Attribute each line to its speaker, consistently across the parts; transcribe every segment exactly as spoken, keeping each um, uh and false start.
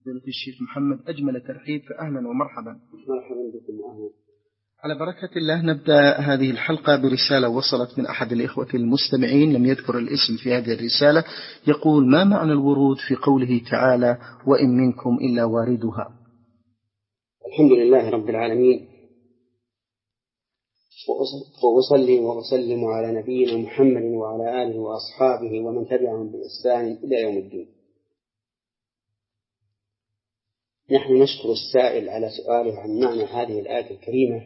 Speaker 1: فضيلة الشيخ محمد أجمل ترحيب، فأهلا ومرحبا.
Speaker 2: مرحبا بكم وأهلا.
Speaker 1: على بركة الله نبدأ هذه الحلقة برسالة وصلت من أحد الإخوة المستمعين، لم يذكر الاسم في هذه الرسالة. يقول: ما معنى الورود في قوله تعالى: وإن منكم إلا واردها؟
Speaker 2: الحمد لله رب العالمين، وأصلي وأسلم على نبينا محمد وعلى آله وأصحابه ومن تبعهم بإحسان إلى يوم الدين. نحن نشكر السائل على سؤاله عن معنى هذه الآية الكريمة،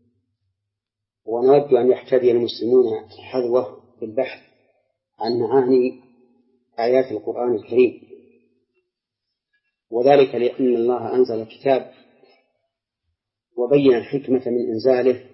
Speaker 2: ونود أن يحتدي المسلمون حذوه في البحث عن معاني آيات القرآن الكريم، وذلك لأن الله أنزل الكتاب وبين الحكمة من إنزاله،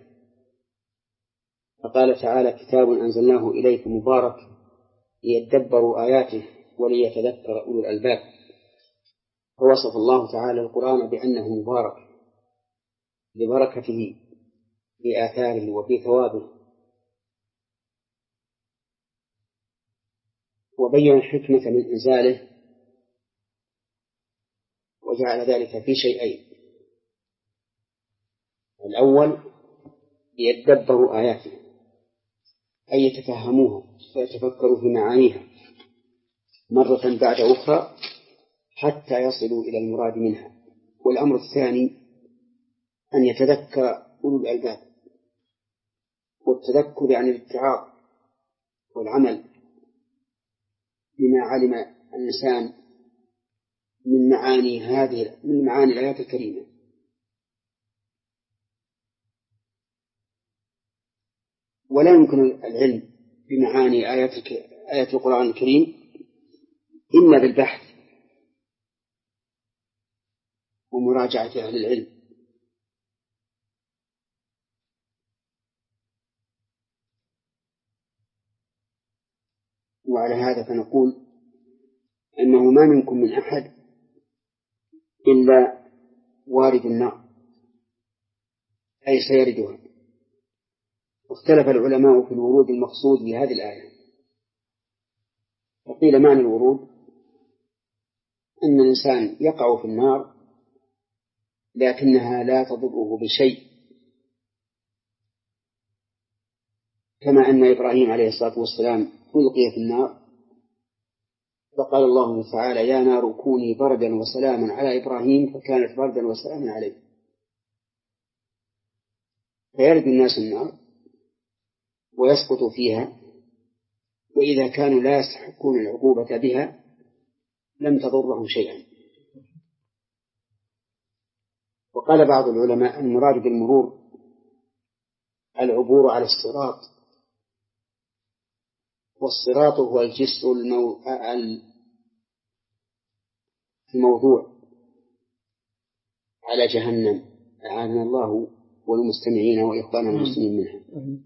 Speaker 2: فقال تعالى: كتاب أنزلناه إليك مبارك ليدبروا آياته وليتذكر أولو الألباب. فوصف الله تعالى القرآن بأنه مبارك لبركته في آثاره وفي ثوابه، وبين الحكمة من إنزاله، وجعل ذلك في شيئين: الأول ليدبروا آياته، أي يتفهموها ويتفكروا في معانيها مرة بعد أخرى حتى يصلوا إلى المراد منها. والأمر الثاني أن يتذكر أولو الألباب، والتذكر يعني الاتعاظ والعمل بما علم الإنسان من معاني هذه من معاني الآيات الكريمة. ولا يمكن العلم بمعاني آيات آيات القرآن الكريم إلا بالبحث ومراجعة أهل العلم. وعلى هذا فنقول أنه ما منكم من أحد إلا وارد النار، أي سيردها. واختلف العلماء في الورود المقصود بهذه الآية، فقيل معنى الورود أن الإنسان يقع في النار لكنها لا تضره بشيء، كما أن إبراهيم عليه الصلاة والسلام ألقي في النار فقال الله تعالى: يا نار كوني بردا وسلاما على إبراهيم، فكانت بردا وسلاما عليه. فيرد الناس النار ويسقط فيها، وإذا كانوا لا يستحقون العقوبة بها لم تضرهم شيئا. وقال بعض العلماء: المراد بالمرور العبور على الصراط، والصراط هو الجسر المو... الموضوع على جهنم، أعاذنا الله والمستمعين وإخواننا المسلمين منها.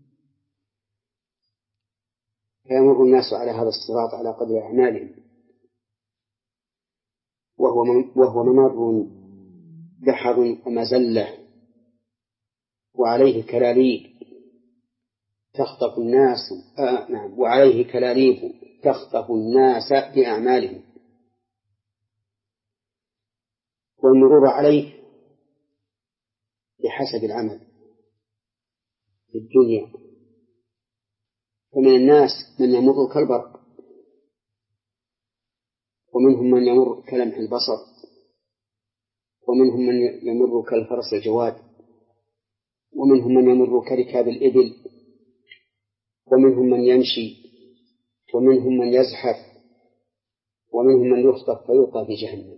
Speaker 2: فيمر الناس على هذا الصراط على قدر أعمالهم، وهو وهو ممر دحر ومزلة، وعليه كلاليب تخطف الناس آه نعم وعليه كلاليب تخطف الناس بأعمالهم. والمرور عليه بحسب العمل في الدنيا، فمن الناس من يمر كالبرق، ومنهم من يمر كلمح البصر، ومنهم من يمر كالفرس الجواد، ومنهم من يمر كركاب الإبل، ومنهم من يمشي، ومنهم من يزحف، ومنهم من يخطف فيلقى في جهنم.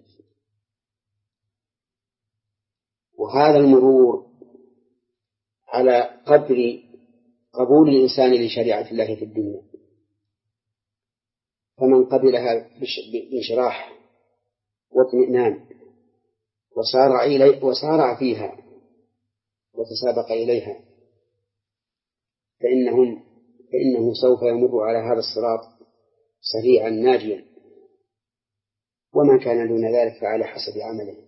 Speaker 2: وهذا المرور على قدر قبول الإنسان لشريعة الله في الدنيا، فمن قبلها بانشراح واطمئنان وسارع إلي وسارع فيها وتسابق إليها، فإنهم فإنه سوف يمر على هذا الصراط سريعا ناجيا، وما كان دون ذلك فعلى حسب عمله.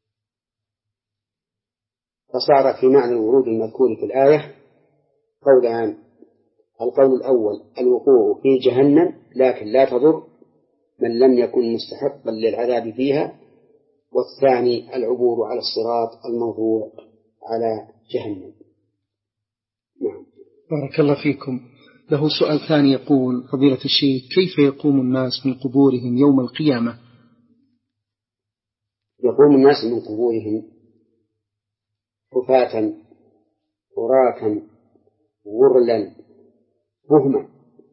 Speaker 2: فصار في معنى الورود المذكور في الآية قولان: القول الأول الوقوع في جهنم لكن لا تضر من لم يكن مستحقا للعذاب فيها، والثاني العبور على الصراط الموضوع على جهنم. نعم.
Speaker 1: بارك الله فيكم. له سؤال ثاني يقول: فضيلة الشيخ، كيف يقوم الناس من قبورهم يوم القيامة؟
Speaker 2: يقوم الناس من قبورهم حفاة عراة غرلا بهما.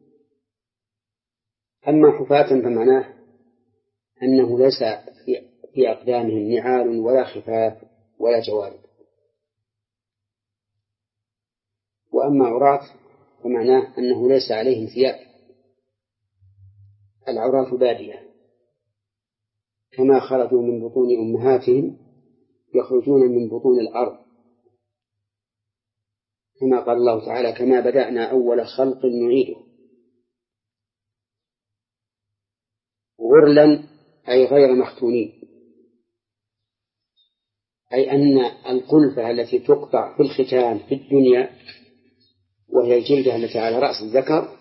Speaker 2: أما حفاة فمعناه أنه ليس في أقدامهم نعال ولا خفاف ولا جوارب. وأما عراة فمعناه أنه ليس عليهم ثياب. العراة بادية، كما خرجوا من بطون أمهاتهم يخرجون من بطون الأرض، كما قال الله تعالى: كما بدأنا أول خلق نعيده. غرلا أي غير مختونين، أي أن القلفة التي تقطع في الختان في الدنيا وهي الجلدة التي على رأس الذكر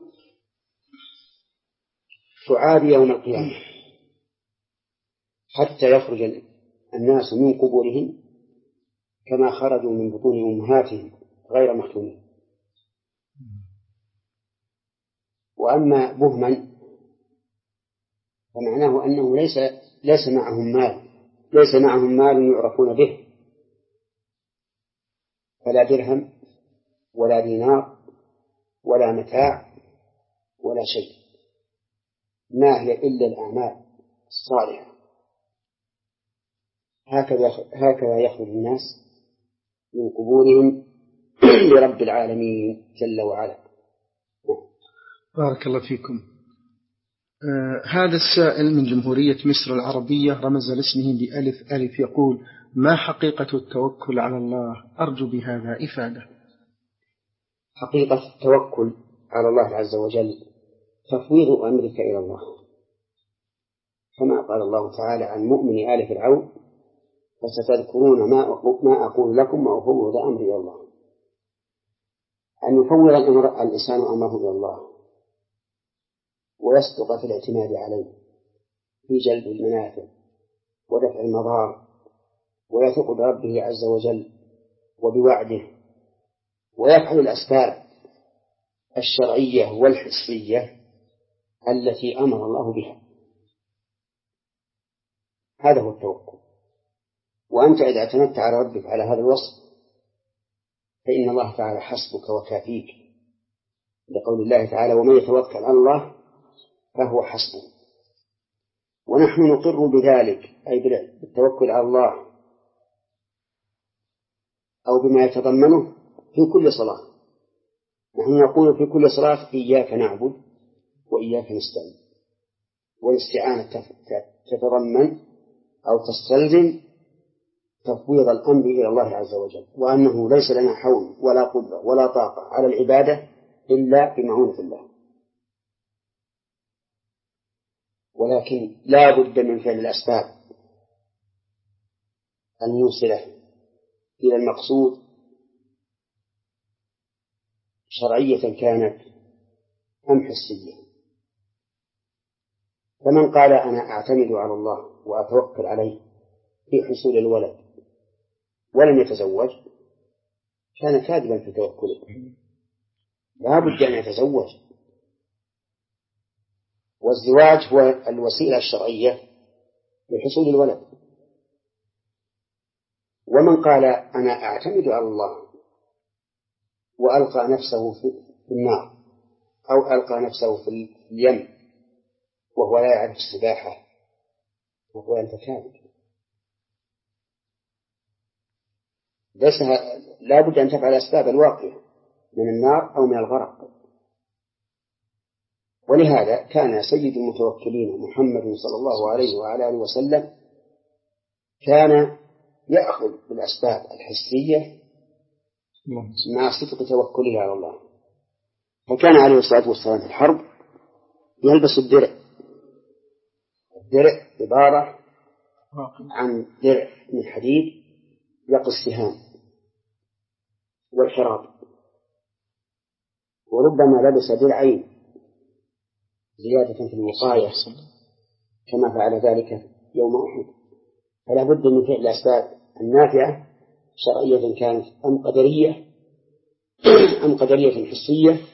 Speaker 2: تعاد يوم القيامة حتى يخرج الناس من قبورهم كما خرجوا من بطون أمهاتهم غير مختونين. وأما بهما فمعناه أنه ليس ليس معهم مال ليس معهم مال يعرفون به، فلا درهم ولا دينار ولا متاع ولا شيء، ما هي إلا الأعمال الصالحة. هكذا هكذا يخرج الناس من قبورهم لرب العالمين جل وعلا.
Speaker 1: بارك الله فيكم. آه هذا السائل من جمهورية مصر العربية رمز لاسمه بألف ألف يقول: ما حقيقة التوكل على الله؟ أرجو بهذا إفادة.
Speaker 2: حقيقة التوكل على الله عز وجل تفويض أمرك إلى الله، كما قال الله تعالى عن مؤمن آل فرعون: فستذكرون ما أقول لكم وأفوض أمري إلى الله. أن يفوض الأمر الإنسان أمره إلى الله ويصدق في الاعتماد عليه في جلب المنافع ودفع المضار، ويثق بربه عز وجل وبوعده، ويفعل الأسباب الشرعية والحسية التي أمر الله بها. هذا هو التوكل. وأنت إذا اعتمدت على ربك على هذا الوصف فإن الله تعالى حسبك وكافيك، لقول الله تعالى: ومن يتوكل على الله فهو حسبه. ونحن نقر بذلك، أي بالتوكل على الله أو بما يتضمنه في كل صلاة. نحن نقول في كل صلاة: إياك نعبد وإياك نستعين. والاستعانة تتضمن أو تستلزم تفويض الأمر إلى الله عز وجل، وأنه ليس لنا حول ولا قدرة ولا طاقة على العبادة إلا بمعونة الله. ولكن لا بد من فعل الأسباب الموصلة إلى المقصود شرعية كانت أم حسية. فمن قال أنا أعتمد على الله وأتوكل عليه في حصول الولد ولم يتزوج كان كاذبا في توكله، لا بد أن يتزوج. والزواج هو الوسيلة الشرعية لحصول الولد. ومن قال أنا أعتمد على الله وألقى نفسه في النار أو ألقى نفسه في اليم وهو لا يعرف السباحة وهو أنت كاذب. ليس لا بد أن تفعل أسباب الواقع من النار أو من الغرق. ولهذا كان سيد المتوكلين محمد صلى الله عليه وعلى آله وسلم كان يأخذ بالأسباب الحسية مع صدق توكله على الله. فكان عليه الصلاة والسلام في الحرب يلبس الدرع. الدرع عبارة عن درع من حديد يقي السهام والحراب، وربما لبس درعين زيادة في الوقاية كما فعل ذلك يوم أحد. فلا بد من فعل الأسباب النافعة شرعية كانت أم قدرية أم قدرية حسية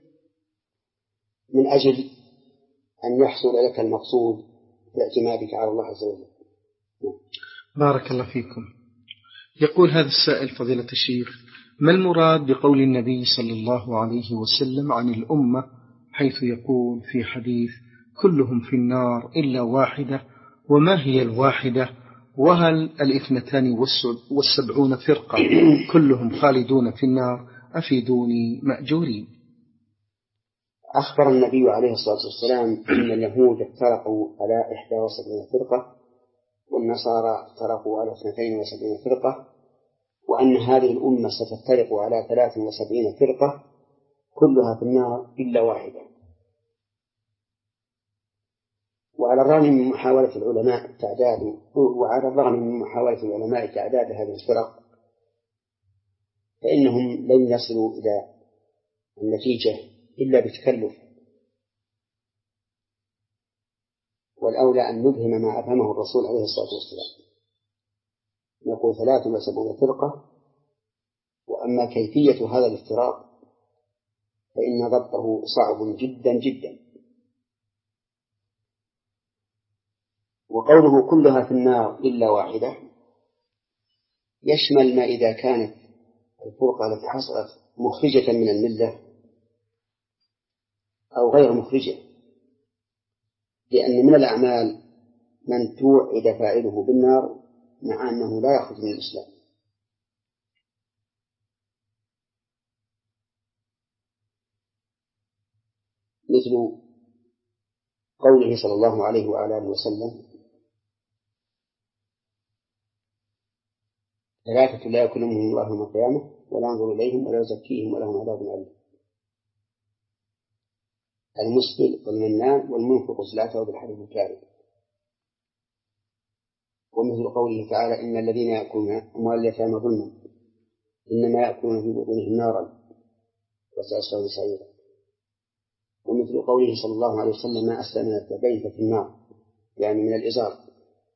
Speaker 2: من أجل أن يحصل لك المقصود باعتمادك على الله عز وجل.
Speaker 1: بارك الله فيكم. يقول هذا السائل فضيلة الشيخ: ما المراد بقول النبي صلى الله عليه وسلم عن الأمة حيث يقول في حديث كلهم في النار إلا واحدة؟ وما هي الواحدة؟ وهل الاثنتان والسبعون فرقة كلهم خالدون في النار؟ أفيدوني مأجورين.
Speaker 2: أخبر النبي عليه الصلاة والسلام أن اليهود افترقوا على إحدى وسبعين فرقة والنصارى افترقوا على اثنتين وسبعين فرقة، وأن هذه الأمة ستفترق على ثلاث وسبعين فرقة كلها في النار إلا واحدة. وعلى الرغم من محاولة العلماء تعداد وعلى الرغم من محاولة العلماء تعداد هذه الفرق فإنهم لن يصلوا إلى النتيجة إلا بتكلف، والأولى أن نفهم ما أفهمه الرسول عليه الصلاة والسلام. نقول ثلاث وسبعون فرقة، وأما كيفية هذا الافتراق فإن ضبطه صعب جدا جدا. وقوله كلها في النار إلا واحدة يشمل ما إذا كانت الفرقة التي حصلت مخرجة من الملة أو غير مخرجة، لأن من الأعمال من توعد فاعله بالنار مع أنه لا يخرج من الإسلام. مثل قوله صلى الله عليه وعلى آله وسلم ثلاثة لا يكلمهم الله يوم القيامة ولا ينظر إليهم ولا يزكيهم ولهم عذاب أليم: المسبل والمنان والمنفق سلعته بالحلف الكاذب. ومثل قوله تعالى إن الذين يأكلون أموال اليتامى ظلما إنما يأكلون في بطونهم نارا وسيصلون سعيرا. ومثل قوله صلى الله عليه وسلم ما أسلم من الكعبين ففي النار، يعني من الإزار.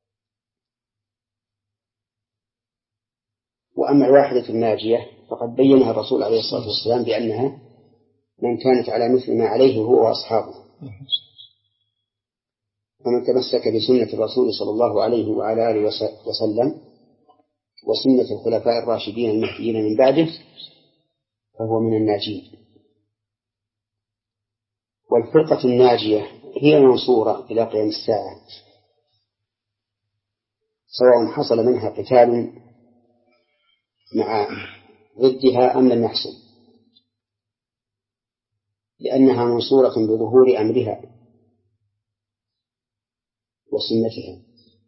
Speaker 2: وأما الواحدة الناجية فقد بينها الرسول عليه الصلاة والسلام بأنها من كانت على مثل ما عليه هو وأصحابه، ومن تمسك بسنة الرسول صلى الله عليه وعلى آله وسلم وسنة الخلفاء الراشدين المهديين من بعده فهو من الناجين. والفرقة الناجية هي المنصورة إلى قيام الساعة، سواء حصل منها قتال مع ضدها أم لم يحصل، لأنها منصورة بظهور أمرها وسنتها.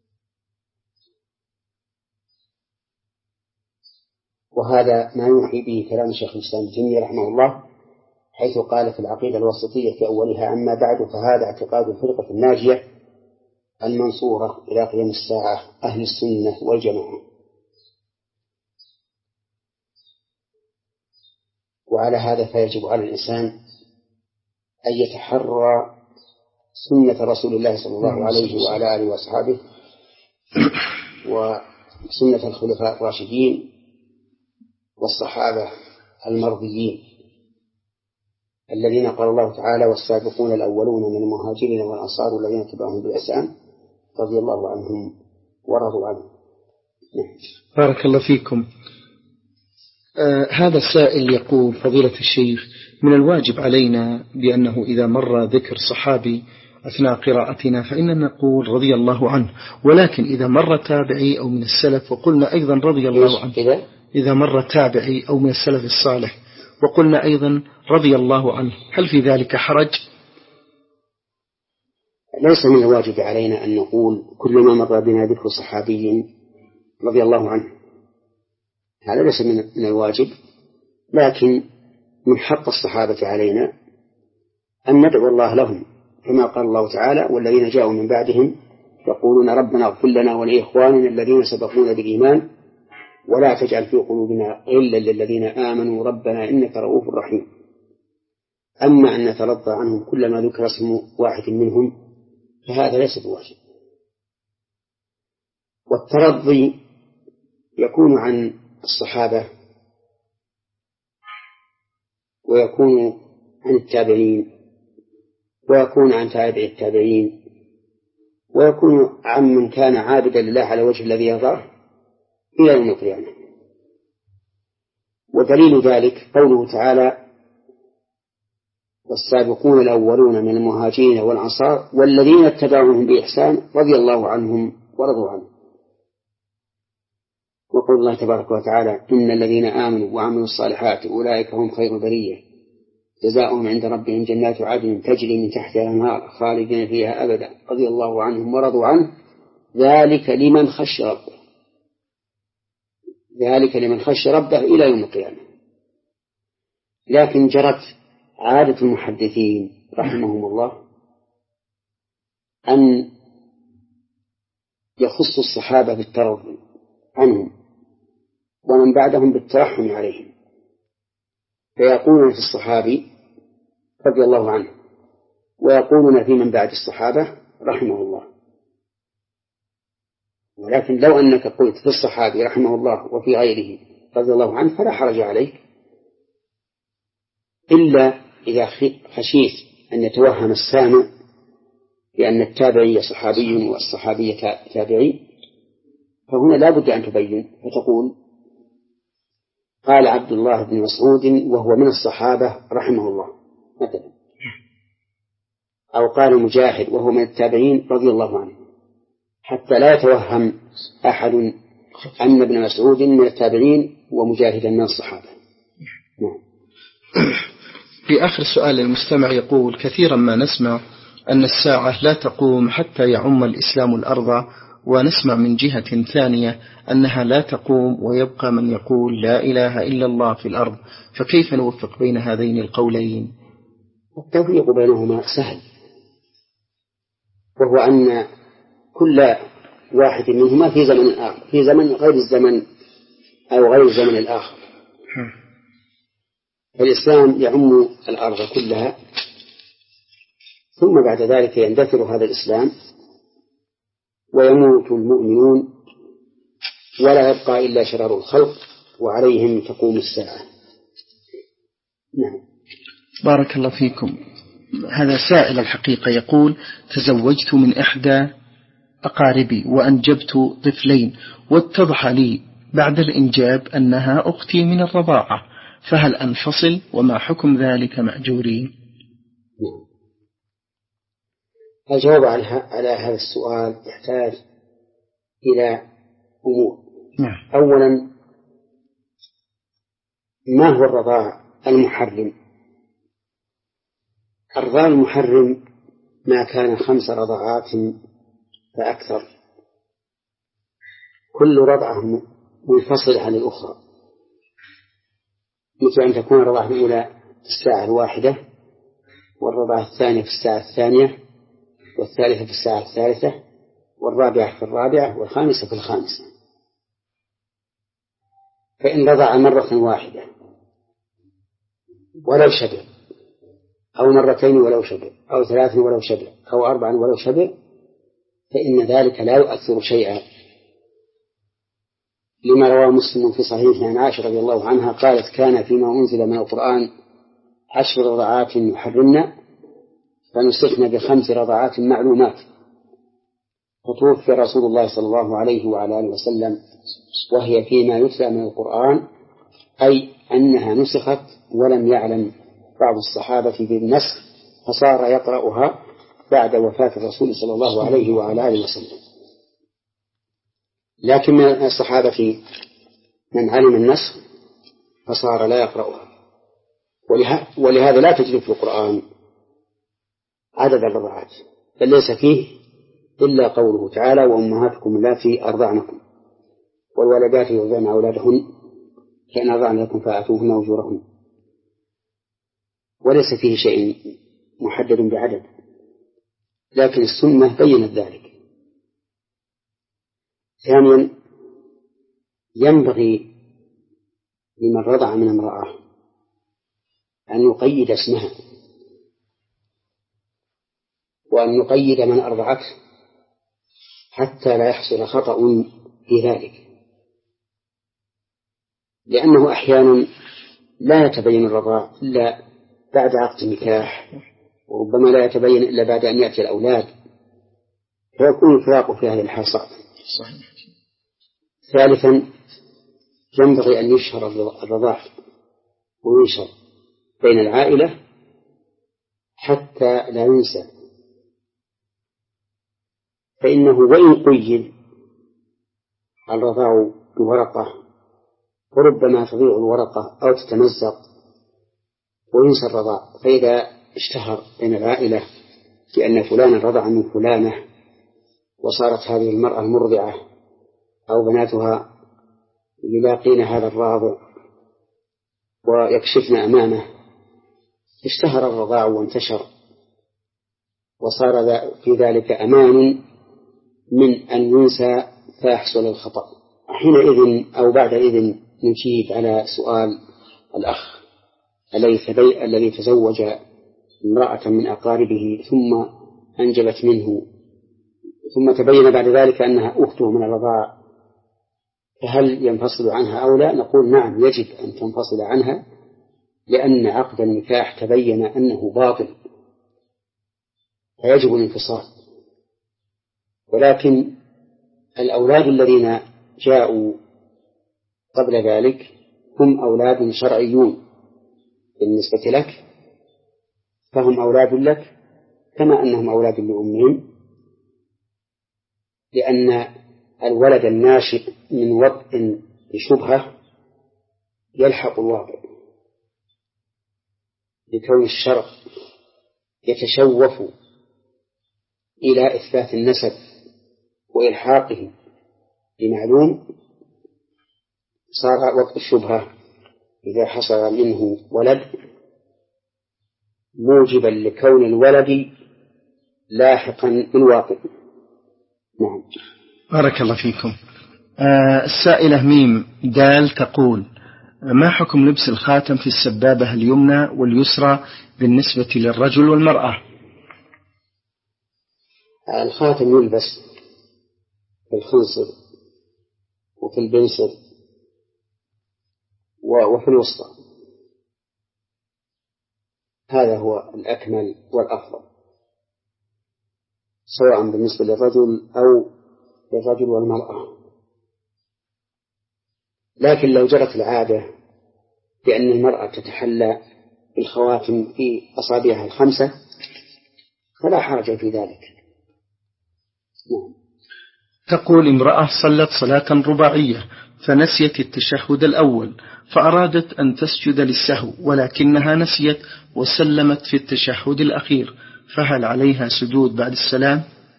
Speaker 2: وهذا ما يوحي به كلام شيخ الإسلام ابن تيمية رحمه الله حيث قال في العقيدة الوسطية في أولها: أما بعد فهذا اعتقاد الفرقة الناجية المنصورة إلى قيام الساعة أهل السنة والجماعة. وعلى هذا فيجب على الإنسان أن يتحرى سنة رسول الله صلى الله عليه وعلى آله وأصحابه وسنة الخلفاء الراشدين والصحابة المرضيين الذين قال الله تعالى: والسابقون الأولون من المهاجرين والأنصار الذين تبعهم بالإحسان رضي الله عنهم ورضوا عنه.
Speaker 1: بارك الله فيكم. آه هذا السائل يقول: فضيلة الشيخ، من الواجب علينا بأنه إذا مر ذكر صحابي أثناء قراءتنا فإننا نقول رضي الله عنه، ولكن إذا مر تابعي أو من السلف وقلنا أيضا رضي الله عنه، إذا مر تابعي أو من السلف الصالح وقلنا أيضا رضي الله عنه، هل في ذلك حرج؟
Speaker 2: ليس من الواجب علينا أن نقول كل ما مر بنا ذكر صحابي رضي الله عنه، هذا ليس من الواجب، لكن من حق الصحابة علينا أن ندعو الله لهم، كما قال الله تعالى: والذين جاءوا من بعدهم يقولون ربنا اغفر لنا ولإخواننا الذين سبقونا بالإيمان ولا تجعل في قلوبنا غلا للذين آمنوا ربنا إنك رؤوف رحيم. أما أن نترضى عنهم كلما ذكر اسم واحد منهم فهذا ليس بواجب. والترضي يكون عن الصحابة ويكون عن التابعين ويكون عن تابع التابعين ويكون عن من كان عابدا لله على وجه الذي يرضاه إلى يوم القيامة. ودليل ذلك قوله تعالى: والسابقون الأولون من المهاجرين والأنصار والذين اتبعوهم بإحسان رضي الله عنهم ورضوا عنه. وقول الله تبارك وتعالى: إن الذين آمنوا وعملوا الصالحات أولئك هم خير البرية جزاؤهم عند ربهم جنات عدن تجري من تحتها الأنهار خالدين فيها أبدا رضي الله عنهم ورضوا عنه ذلك لمن خشي ربه ذلك لمن خشي ربه إلى يوم القيامة. لكن جرت عادة المحدثين رحمهم الله أن يخص الصحابة بالترضي عنهم ومن بعدهم بالترحم عليهم، فيقولون في الصحابي رضي الله عنه ويقولون في من بعد الصحابة رحمه الله. ولكن لو أنك قلت في الصحابي رحمه الله وفي غيره رضي الله عنه فلا حرج عليك، إلا إذا خشيت أن يتوهم السامع بأن التابعي صحابي والصحابي تابعي، فهنا لا بد أن تبين فتقول: قال عبد الله بن مسعود وهو من الصحابة رحمه الله مثلا، أو قال مجاهد وهو من التابعين رضي الله عنه، حتى لا يتوهم أحد أن ابن مسعود من التابعين ومجاهدا من الصحابة. نعم.
Speaker 1: في آخر سؤال المستمع يقول: كثيرا ما نسمع أن الساعة لا تقوم حتى يعم الإسلام الأرض، ونسمع من جهة ثانية أنها لا تقوم ويبقى من يقول لا إله إلا الله في الأرض، فكيف نوفق بين هذين القولين؟
Speaker 2: التوفيق بينهما سهل، وهو أن كل واحد منهما في زمن آخر، في زمن غير الزمن أو غير الزمن الآخر. الإسلام يعم الأرض كلها، ثم بعد ذلك يندثر هذا الإسلام ويموت المؤمنون ولا يبقى إلا شرار الخلق وعليهم تقوم الساعة. نعم.
Speaker 1: بارك الله فيكم. هذا سائل الحقيقة يقول: تزوجت من إحدى أقاربي وأنجبت طفلين، واتضح لي بعد الإنجاب أنها أختي من الرضاعة، فهل أنفصل وما حكم ذلك مأجورين؟
Speaker 2: نعم. الجواب على هذا السؤال يحتاج إلى أمور.
Speaker 1: نعم.
Speaker 2: أولا، ما هو الرضاع المحرم؟ الرضاع المحرم ما كان خمس رضعات فأكثر، كل رضعة منفصلة عن الأخرى، مثل أن تكون الرضعة الأولى في الساعة الواحدة، والرضعة الثانية في الساعة الثانية، والثالثة في الساعة الثالثة، والرابعة في الرابعة، والخامسة في الخامسة. فإن رضع مرة واحدة ولو شبع، أو مرتين ولو شبع، أو ثلاث ولو شبع، أو أربعا ولو شبع، فإن ذلك لا يؤثر شيئا، لما رواه مسلم في صحيحه عن عائشة رضي الله عنها قالت: كان فيما أنزل من القرآن عشر رضعات يحرمنا فنسخنا بخمس رضعات معلومات، فتوفي رسول الله صلى الله عليه وعلى آله وسلم وهي فيما يتلى من القرآن، أي أنها نسخت ولم يعلم بعض الصحابة بالنسخ، فصار يقرأها بعد وفاة الرسول صلى الله عليه وعلى آله وسلم. لكن من الصحابة من علم النسخ فصار لا يقرأها، ولهذا لا تجد في القرآن عدد الرضعات، بل ليس فيه إلا قوله تعالى: وأمهاتكم اللاتي أرضعنكم والولدات يرضعن أولادهن فإن أرضعن لكم فآتوهن أجورهن، وليس فيه شيء محدد بعدد، لكن السنة بينت ذلك. ثانيا، ينبغي لمن رضع من امرأة أن يقيد اسمها، وأن يقيد من أرضعته، حتى لا يحصل خطأ في ذلك، لأنه أحيانا لا يتبين الرضاع إلا بعد عقد النكاح، وربما لا يتبين إلا بعد أن يأتي الأولاد، فيكون الفراق في هذه الحال صعب. ثالثا ينبغي أن يشهر الرضاع وينشر بين العائلة حتى لا ينسى، فإنه وإن قيد الرضاع بورقة وربما تضيع الورقة أو تتمزق وينسى الرضاع، فإذا اشتهر بين العائلة بأن فلانا رضع من فلانة وصارت هذه المرأة المرضعة أو بناتها يلاقين هذا الراضع ويكشفن أمامه، اشتهر الرضاع وانتشر وصار في ذلك أمان من أن ينسى فيحصل الخطأ. حينئذ أو بعدئذ نجيب على سؤال الأخ الذي تزوج امرأة من أقاربه ثم أنجبت منه ثم تبين بعد ذلك أنها أخته من الرضاعة، فهل ينفصل عنها أو لا؟ نقول نعم، يجب أن تنفصل عنها، لأن عقد النكاح تبين أنه باطل فيجب الانفصال. ولكن الأولاد الذين جاءوا قبل ذلك هم أولاد شرعيون بالنسبة لك، فهم أولاد لك كما أنهم أولاد لأمهم، لأن الولد الناشئ من وطء بشبهة يلحق الواقع، لكون الشرع يتشوف إلى إثبات النسب وإلحاقه بمعلوم، صار وطء الشبهة إذا حصل منه ولد موجبا لكون الولد لاحقا بالواقع. نعم.
Speaker 1: بارك الله فيكم. آه السائلة ميم دال تقول: ما حكم لبس الخاتم في السبابة اليمنى واليسرى بالنسبة للرجل والمرأة؟
Speaker 2: الخاتم يلبس في الخنصر وفي البنصر وفي الوسطى، هذا هو الأكمل والأفضل، سواء بالنسبة للرجل أو للرجل والمرأة. لكن لو جرت العادة بأن المرأة تتحلى بالخواتم في أصابعها الخمسة فلا حرج في ذلك.
Speaker 1: تقول امرأة صلت صلاة رباعية فنسيت التشهد الأول فأرادت أن تسجد للسهو ولكنها نسيت وسلمت في التشهد الأخير، فهل عليها سجود بعد السلام؟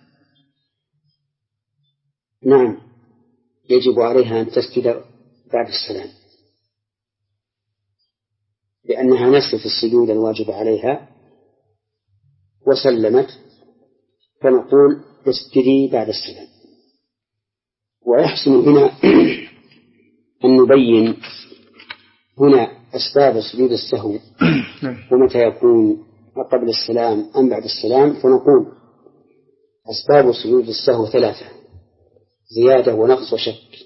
Speaker 2: نعم، يجب عليها أن تسجد بعد السلام، لأنها نسيت السجود الواجب عليها وسلمت، فنقول اسجدي بعد السلام. ويحسن هنا أن نبين هنا أسباب سجود السهو ومتى يكون قبل السلام أم بعد السلام، فنقول أسباب سجود السهو ثلاثة: زيادة ونقص وشك.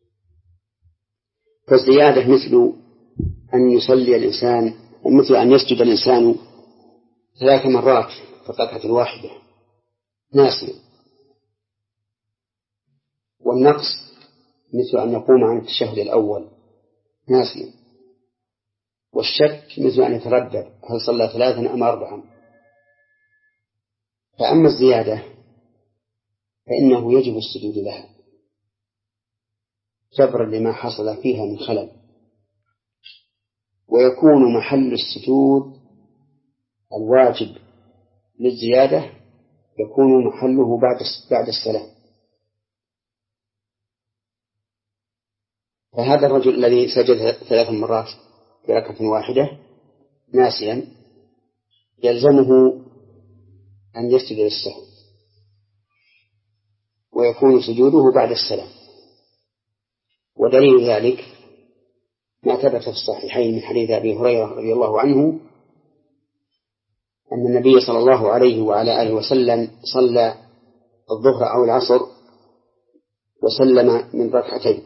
Speaker 2: فالزيادة مثل أن يصلي الإنسان مثل أن يسجد الإنسان ثلاث مرات في الركعة الواحدة ناسيا. والنقص مثل أن يقوم عن التشهد الأول ناسيا. والشك مثل أن يتردد هل صلى ثلاثا أم أربعا. فأما الزيادة فإنه يجب السجود لها جبرا لما حصل فيها من خلل، ويكون محل السجود الواجب للزيادة يكون محله بعد بعد السلام. فهذا الرجل الذي سجد ثلاث مرات في ركعة واحدة ناسيا يلزمه أن يسجد للسهو ويكون سجوده بعد السلام. ودليل ذلك ما ثبت في الصحيحين من حديث أبي هريرة رضي الله عنه أن النبي صلى الله عليه وعلى آله وسلم صلى الظهر أو العصر وسلم من ركعتين،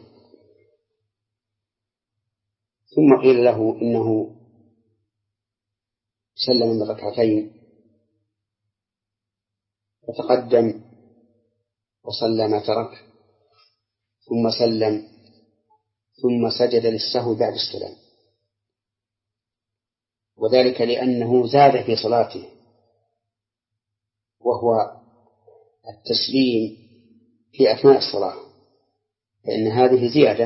Speaker 2: ثم قيل له إنه سلم من ركعتين فتقدم وصلى ما ترك، ثم سلم ثم سجد للسهو بعد السلام، وذلك لأنه زاد في صلاته، وهو التسليم في أثناء الصلاة، فإن هذه زيادة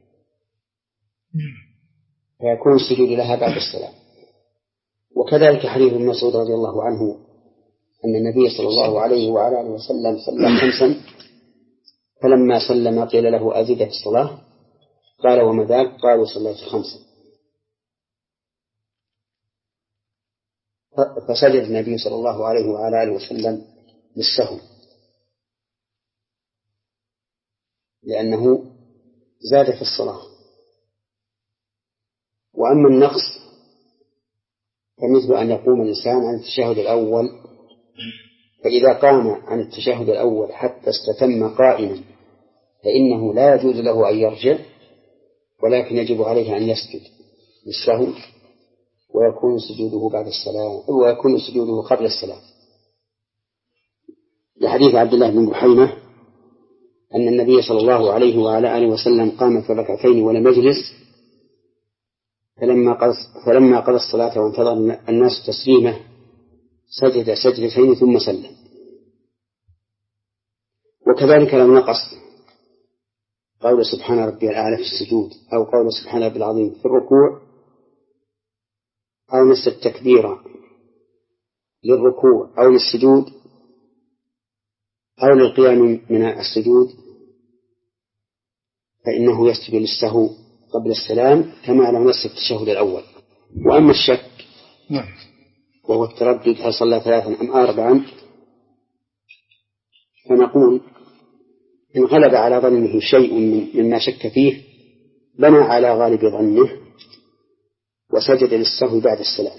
Speaker 2: فيكون السجود لها بعد السلام. وكذلك حديث ابن مسعود رضي الله عنه أن النبي صلى الله عليه وعلى آله وسلم صلى خمسا، فلما سلم قيل له أزيد في الصلاة؟ قال وما ذاك؟ قالوا صليت خمسا. فسجد النبي صلى الله عليه وعلى آله وسلم للسهو لأنه زاد في الصلاة. وأما النقص فمثل أن يقوم الإنسان عن التشهد الأول، فإذا قام عن التشهد الأول حتى استتم قائما فإنه لا يجوز له أن يرجع، ولكن يجب عليه أن يسجد للسهو، ويكون سجوده بعد السلام ويكون سجوده قبل السلام، لحديث عبد الله بن بحينة أن النبي صلى الله عليه وعلى آله وسلم قام في ركعتين ولم يجلس، فلما قضى فلما قضى الصلاة وانتظر الناس تسليمه سجد سجدتين ثم سلم. وكذلك لو نقص قول سبحان ربي الأعلى في السجود، أو قول سبحان ربي العظيم في الركوع، أو نسى التكبير للركوع أو للسجود أو للقيام من السجود، فإنه يسجد للسهو قبل السلام كما لو نسى التشهد الأول. وأما الشك وهو التردد هل صلى ثلاثا أم أربعا، فنقول إن غلب على ظنه شيء مما شك فيه بنى على غالب ظنه وسجد للسهو بعد السلام،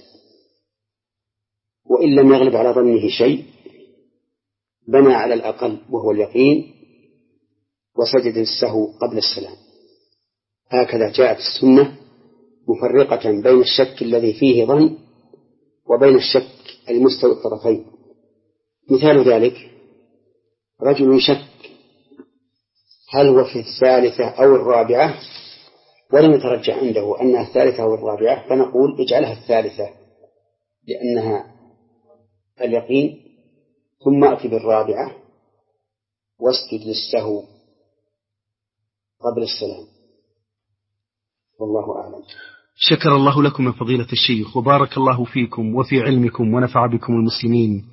Speaker 2: وإن لم يغلب على ظنه شيء بنى على الأقل وهو اليقين وسجد للسهو قبل السلام. هكذا جاءت السنة مفرقة بين الشك الذي فيه ظن وبين الشك المستوي الطرفين. مثال ذلك رجل شك هل هو في الثالثة أو الرابعة ولم يترجح عنده أنها الثالثة أو الرابعة، فنقول اجعلها الثالثة لأنها اليقين، ثم أتي بالرابعة واسجد للسهو قبل السلام، والله أعلم.
Speaker 3: شكر الله لكم من فضيلة الشيخ، وبارك الله فيكم وفي علمكم ونفع بكم المسلمين.